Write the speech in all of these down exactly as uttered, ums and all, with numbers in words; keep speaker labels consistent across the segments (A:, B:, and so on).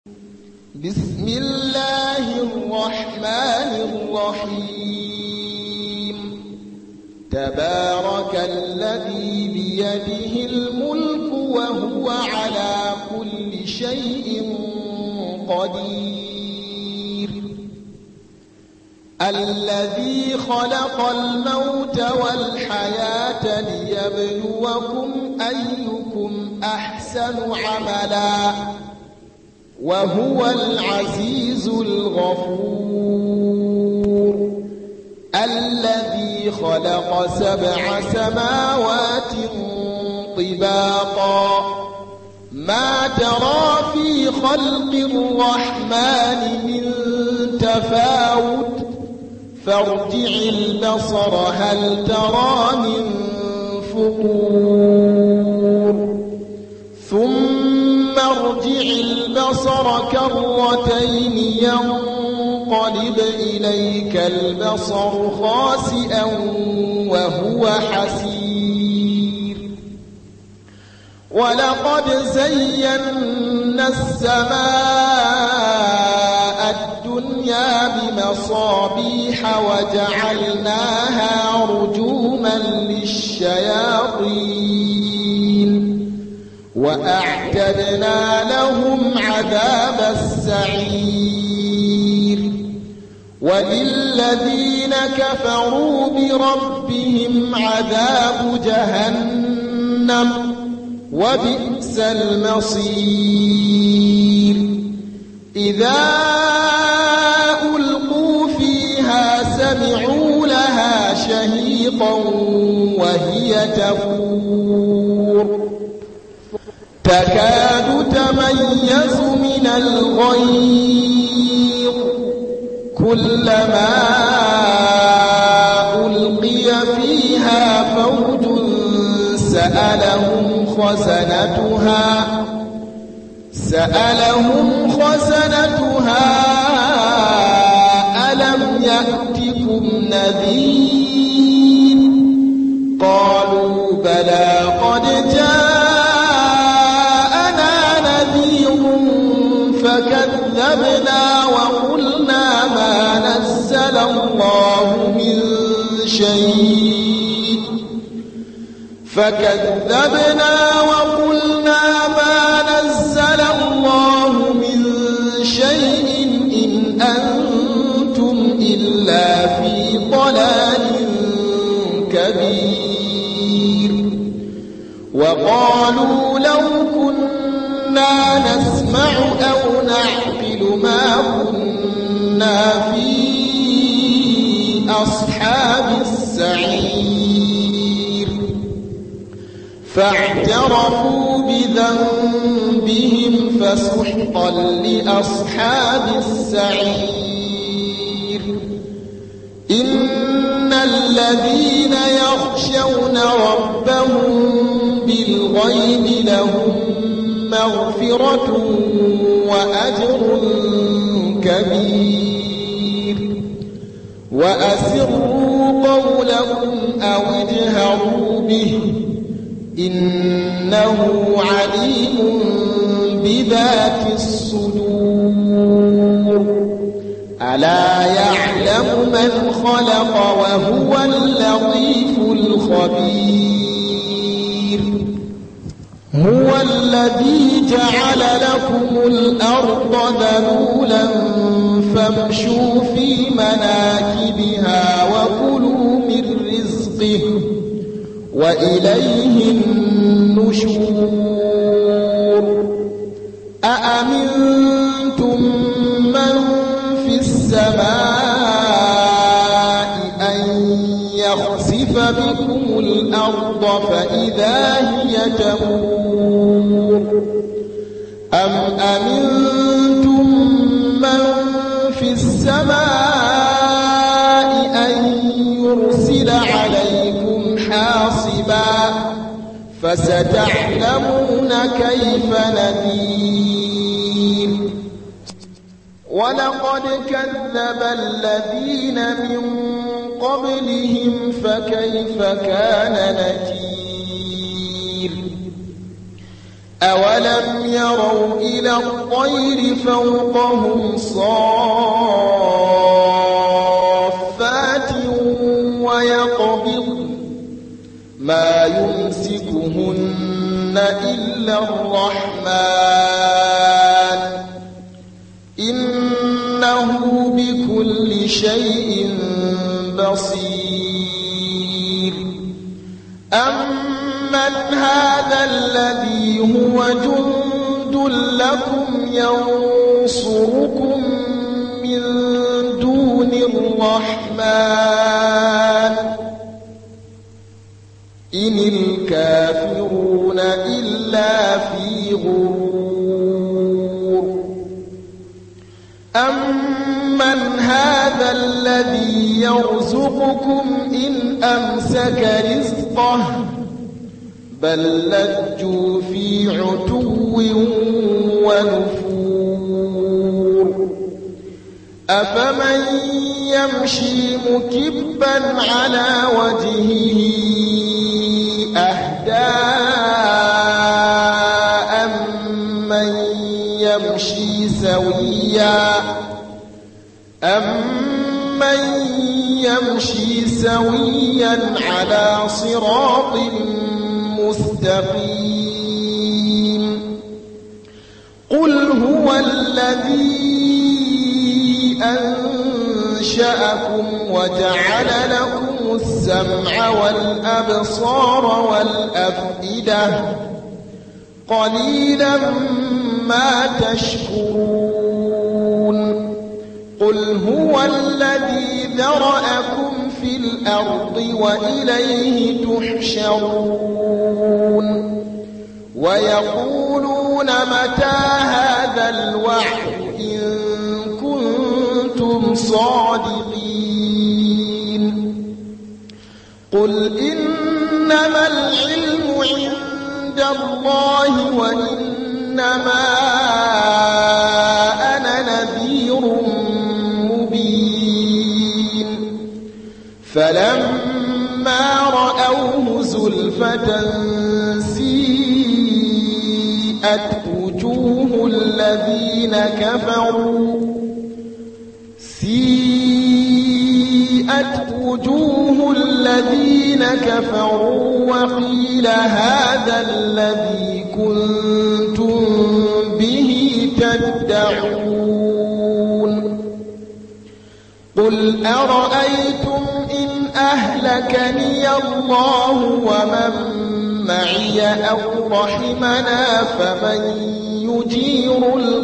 A: بسم الله الرحمن الرحيم تبارك الذي بيده الملك وهو على كل شيء قدير الذي خلق الموت والحياة ليبلوكم أيكم أحسن عملا وهو العزيز الغفور الذي خلق سبع سماوات طباقا ما ترى في خلق الرحمن من تفاوت فارجع البصر هل ترى من فطور ثم ارجع البصر كرتين ينقلب إليك البصر خاسئا وهو حسير ولقد زينا السماء الدنيا بمصابيح وجعلناها رجوما للشياطين وأعتدنا لهم عذاب السعير وللذين كفروا بربهم عذاب جهنم وبئس المصير إذا ألقوا فيها سمعوا لها شهيقا وهي تفور تكاد تميز من الغيظ كلما ألقي فيها فوج سألهم خزنتها سألهم خزنتها ألم يأتكم نذير قالوا بلى قد جاءنا نذير فكذبنا وقلنا ما نزل الله من شيء فكذبنا وقلنا ما نزل الله من شيء إن أنتم إلا في ضلال كبير وقالوا لو كنا نسمع أو نعقل ما كنا في أصحاب السعير فاعترفوا بذنبهم فسحقا لأصحاب السعير إن الذين يخشون ربهم بالغيب لهم مغفرة وأجر كبير وأسروا قولكم أو اجهروا به إنه عليم بذات الصدور ألا يعلم من خلق وهو اللطيف الخبير هو الذي جعل لكم الأرض ذلولا فامشوا في مناكبها وكلوا من رزقه وإليه النشور أأمنتم من في السماء أن يخسف بكم الأرض فإذا هي تمور أم أمنتم من في السماء أن يرسل عليكم حاصبا فستعلمون كيف نذير ولقد كذب الذين من قبلهم فكيف كان نكير أولم يروا إلى الطير فوقهم صافات ويقبضن ما يمسكهن إلا الرحمن إنه بكل شيء بصير أمن هذا الذي هو جند لكم ينصركم من دون الرحمن إن الكافرون إلا في غرور أمن هذا الذي يرزقكم إن أمسك رزقه بل لجوا في عتو ونفور أفمن يمشي مكبا على وجهه أهدى أمن يمشي سويا أمن يمشي سويا على صراط مستقيم قل هو الذي أنشأكم وجعل لكم السمع والأبصار والأفئدة قليلا ما تشكرون قل هو الذي ذرأكم في الأرض وإليه تحشرون ويقولون متى هذا الوعد إن كنتم صادقين قل إنما العلم عند الله وإنما أنا نذير مبين فلما رأوه زلفة سيئت وجوه الذين كفروا سيئت وجوه الذين كفروا وقيل هذا الذي كنتم به تدعون قل أرأيتم إن أهلكني الله ومن معي أو رحمنا فمن يجير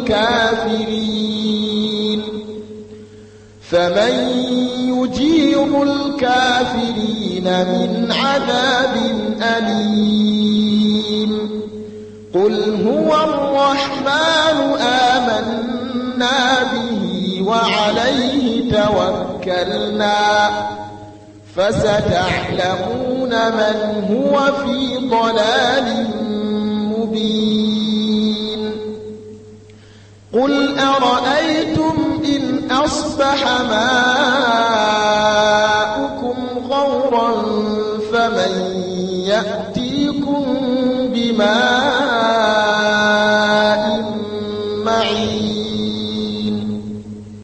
A: الكافرين فمن يجير الكافرين من عذاب أليم قل هو الرحمن آمنا به وعليه توكلنا فستعلمون من هو في ضلال مبين قل أرأيتم إن أصبح ماؤكم غورا فمن يأتي